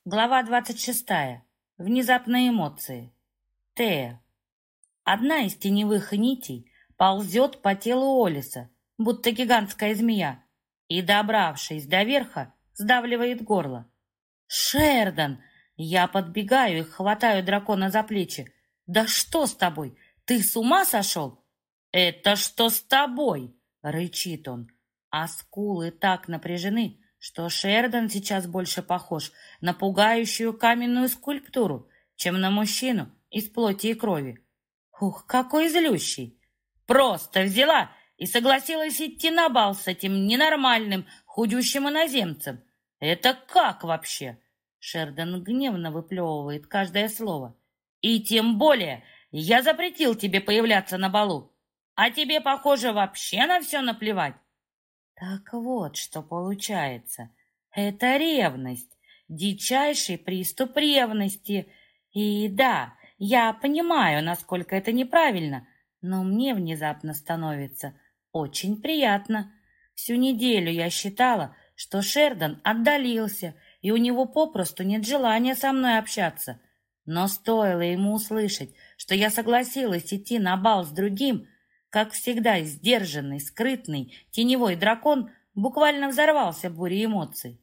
Глава 26. Внезапные эмоции. Тея. Одна из теневых нитей ползет по телу Олиса, будто гигантская змея, и, добравшись до верха, сдавливает горло. «Шердан!» Я подбегаю и хватаю дракона за плечи. «Да что с тобой? Ты с ума сошел?» «Это что с тобой?» — рычит он. А скулы так напряжены, что Шердан сейчас больше похож на пугающую каменную скульптуру, чем на мужчину из плоти и крови. Ух, какой злющий! Просто взяла и согласилась идти на бал с этим ненормальным, худющим иноземцем. Это как вообще? Шердан гневно выплевывает каждое слово. И тем более я запретил тебе появляться на балу. А тебе, похоже, вообще на все наплевать. Так вот, что получается. Это ревность, дичайший приступ ревности. И да, я понимаю, насколько это неправильно, но мне внезапно становится очень приятно. Всю неделю я считала, что Шердан отдалился, и у него попросту нет желания со мной общаться. Но стоило ему услышать, что я согласилась идти на бал с другим, как всегда, сдержанный, скрытный, теневой дракон буквально взорвался бурей эмоций.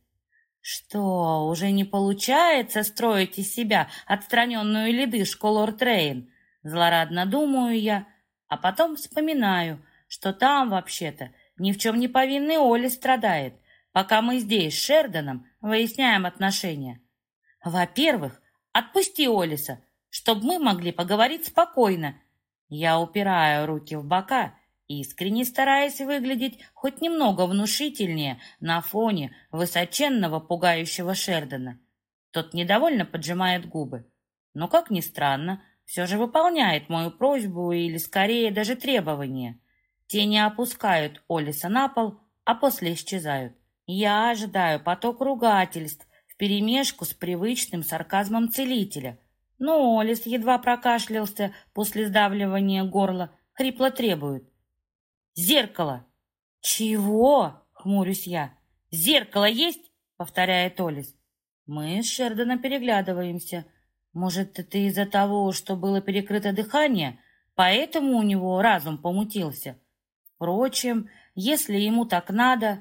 Что, уже не получается строить из себя отстраненную ледышку лорд Рейн? Злорадно думаю я, а потом вспоминаю, что там вообще-то ни в чем не повинный Оли страдает, пока мы здесь с Шерданом выясняем отношения. Во-первых, отпусти Олиса, чтобы мы могли поговорить спокойно. Я упираю руки в бока, искренне стараясь выглядеть хоть немного внушительнее на фоне высоченного пугающего Шердана. Тот недовольно поджимает губы, но, как ни странно, все же выполняет мою просьбу или, скорее, даже требование. Тени опускают Олиса на пол, а после исчезают. Я ожидаю поток ругательств вперемешку с привычным сарказмом целителя, но Олис едва прокашлялся после сдавливания горла, хрипло требует. «Зеркало!» «Чего?» — хмурюсь я. «Зеркало есть?» — повторяет Олис. Мы с Шерданом переглядываемся. Может, это из-за того, что было перекрыто дыхание, поэтому у него разум помутился. Впрочем, если ему так надо...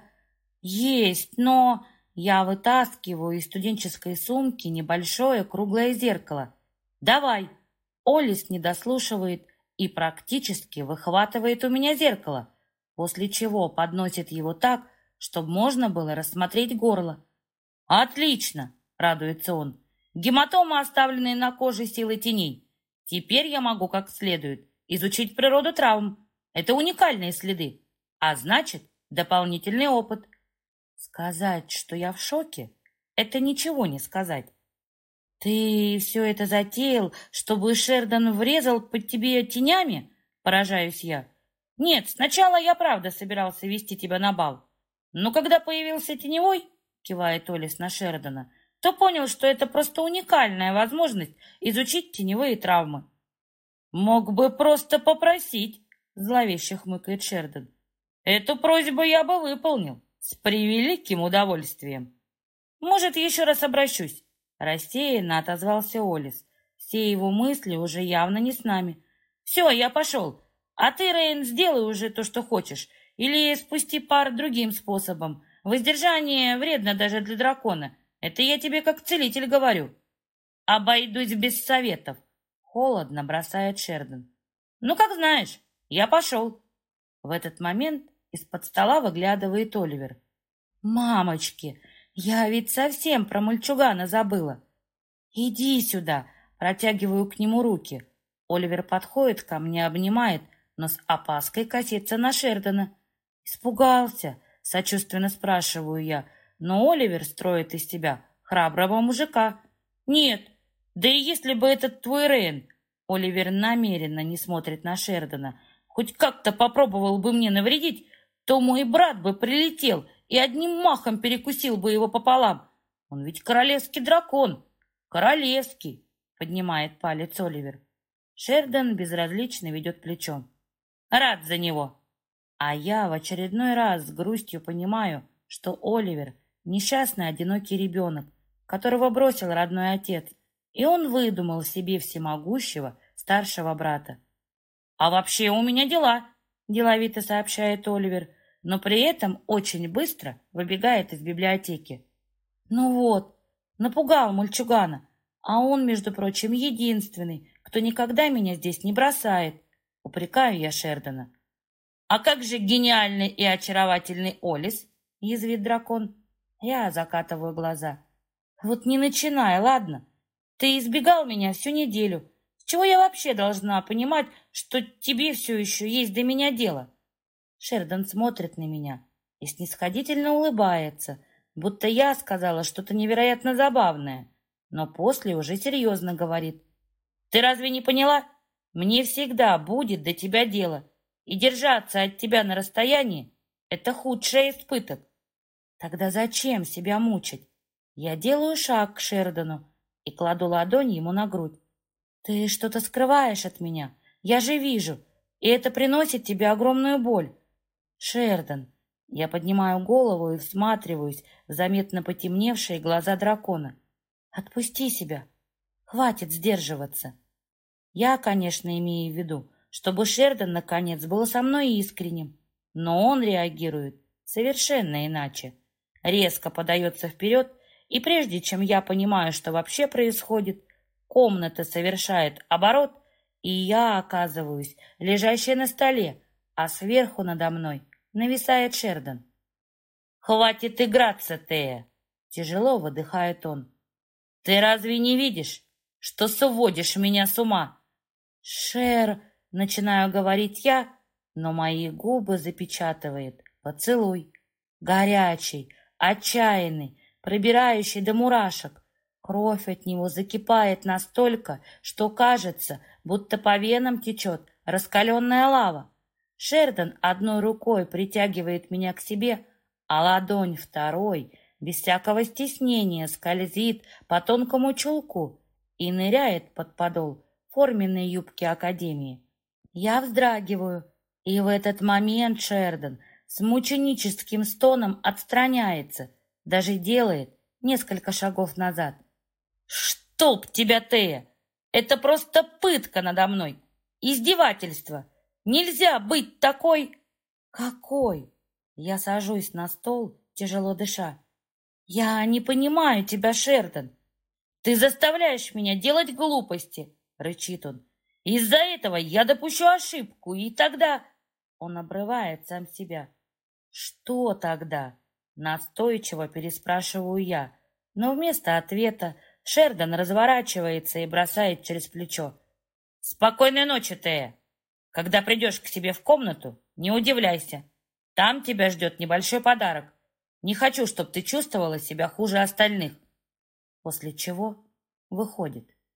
Есть, но... Я вытаскиваю из студенческой сумки небольшое круглое зеркало. «Давай!» Олис не дослушивает и практически выхватывает у меня зеркало, после чего подносит его так, чтобы можно было рассмотреть горло. «Отлично!» — радуется он. «Гематомы, оставленные на коже силой теней. Теперь я могу как следует изучить природу травм. Это уникальные следы, а значит, дополнительный опыт». Сказать, что я в шоке, это ничего не сказать. «Ты все это затеял, чтобы Шердан врезал под тебе тенями?» — поражаюсь я. «Нет, сначала я правда собирался вести тебя на бал. Но когда появился теневой, — кивает Олис на Шердана, — то понял, что это просто уникальная возможность изучить теневые травмы». «Мог бы просто попросить», — зловеще хмыкает Шердан. «Эту просьбу я бы выполнил с превеликим удовольствием». «Может, еще раз обращусь?» Рассеянно отозвался Олис. Все его мысли уже явно не с нами. «Все, я пошел. А ты, Рейн, сделай уже то, что хочешь. Или спусти пар другим способом. Воздержание вредно даже для дракона. Это я тебе как целитель говорю». «Обойдусь без советов», — холодно бросает Шердан. «Ну, как знаешь, я пошел». В этот момент из-под стола выглядывает Оливер. «Мамочки! Я ведь совсем про мальчугана забыла. Иди сюда, протягиваю к нему руки. Оливер подходит ко мне, обнимает, но с опаской косится на Шердана. Испугался, сочувственно спрашиваю я, но Оливер строит из себя храброго мужика. Нет, да и если бы этот твой Рейн... Оливер намеренно не смотрит на Шердана. Хоть как-то попробовал бы мне навредить, то мой брат бы прилетел и одним махом перекусил бы его пополам. Он ведь королевский дракон. Королевский, поднимает палец Оливер. Шердан безразлично ведет плечом. Рад за него. А я в очередной раз с грустью понимаю, что Оливер — несчастный одинокий ребенок, которого бросил родной отец, и он выдумал себе всемогущего старшего брата. «А вообще у меня дела», — деловито сообщает Оливер, но при этом очень быстро выбегает из библиотеки. Ну вот, напугал мальчугана, а он, между прочим, единственный, кто никогда меня здесь не бросает, упрекаю я Шердона. «А как же гениальный и очаровательный Олис?» — язвит дракон. Я закатываю глаза. «Вот не начинай, ладно? Ты избегал меня всю неделю. С чего я вообще должна понимать, что тебе все еще есть до меня дело?» Шердон смотрит на меня и снисходительно улыбается, будто я сказала что-то невероятно забавное, но после уже серьезно говорит. «Ты разве не поняла? Мне всегда будет до тебя дело, и держаться от тебя на расстоянии — это худший испыток». Тогда зачем себя мучить? Я делаю шаг к Шердону и кладу ладонь ему на грудь. «Ты что-то скрываешь от меня, я же вижу, и это приносит тебе огромную боль». «Шердон!» Я поднимаю голову и всматриваюсь в заметно потемневшие глаза дракона. «Отпусти себя! Хватит сдерживаться!» Я, конечно, имею в виду, чтобы Шердон, наконец, был со мной искренним, но он реагирует совершенно иначе. Резко подается вперед, и прежде чем я понимаю, что вообще происходит, комната совершает оборот, и я оказываюсь лежащей на столе, а сверху надо мной нависает Шердон. «Хватит играться, Тея!» — тяжело выдыхает он. «Ты разве не видишь, что сводишь меня с ума?» «Шер!» — начинаю говорить я, но мои губы запечатывает поцелуй. Горячий, отчаянный, пробирающий до мурашек. Кровь от него закипает настолько, что кажется, будто по венам течет раскаленная лава. Шердон одной рукой притягивает меня к себе, а ладонь второй, без всякого стеснения, скользит по тонкому чулку и ныряет под подол форменной юбки Академии. Я вздрагиваю, и в этот момент Шердон с мученическим стоном отстраняется, даже делает несколько шагов назад. «Чтоб тебя, Тея! Это просто пытка надо мной! Издевательство! Нельзя быть такой...» «Какой?» Я сажусь на стол, тяжело дыша. «Я не понимаю тебя, Шердон. Ты заставляешь меня делать глупости!» — рычит он. «Из-за этого я допущу ошибку, и тогда...» Он обрывает сам себя. «Что тогда?» — настойчиво переспрашиваю я, но вместо ответа Шердон разворачивается и бросает через плечо. «Спокойной ночи, Тея! Когда придешь к себе в комнату, не удивляйся. Там тебя ждет небольшой подарок. Не хочу, чтобы ты чувствовала себя хуже остальных». После чего выходит.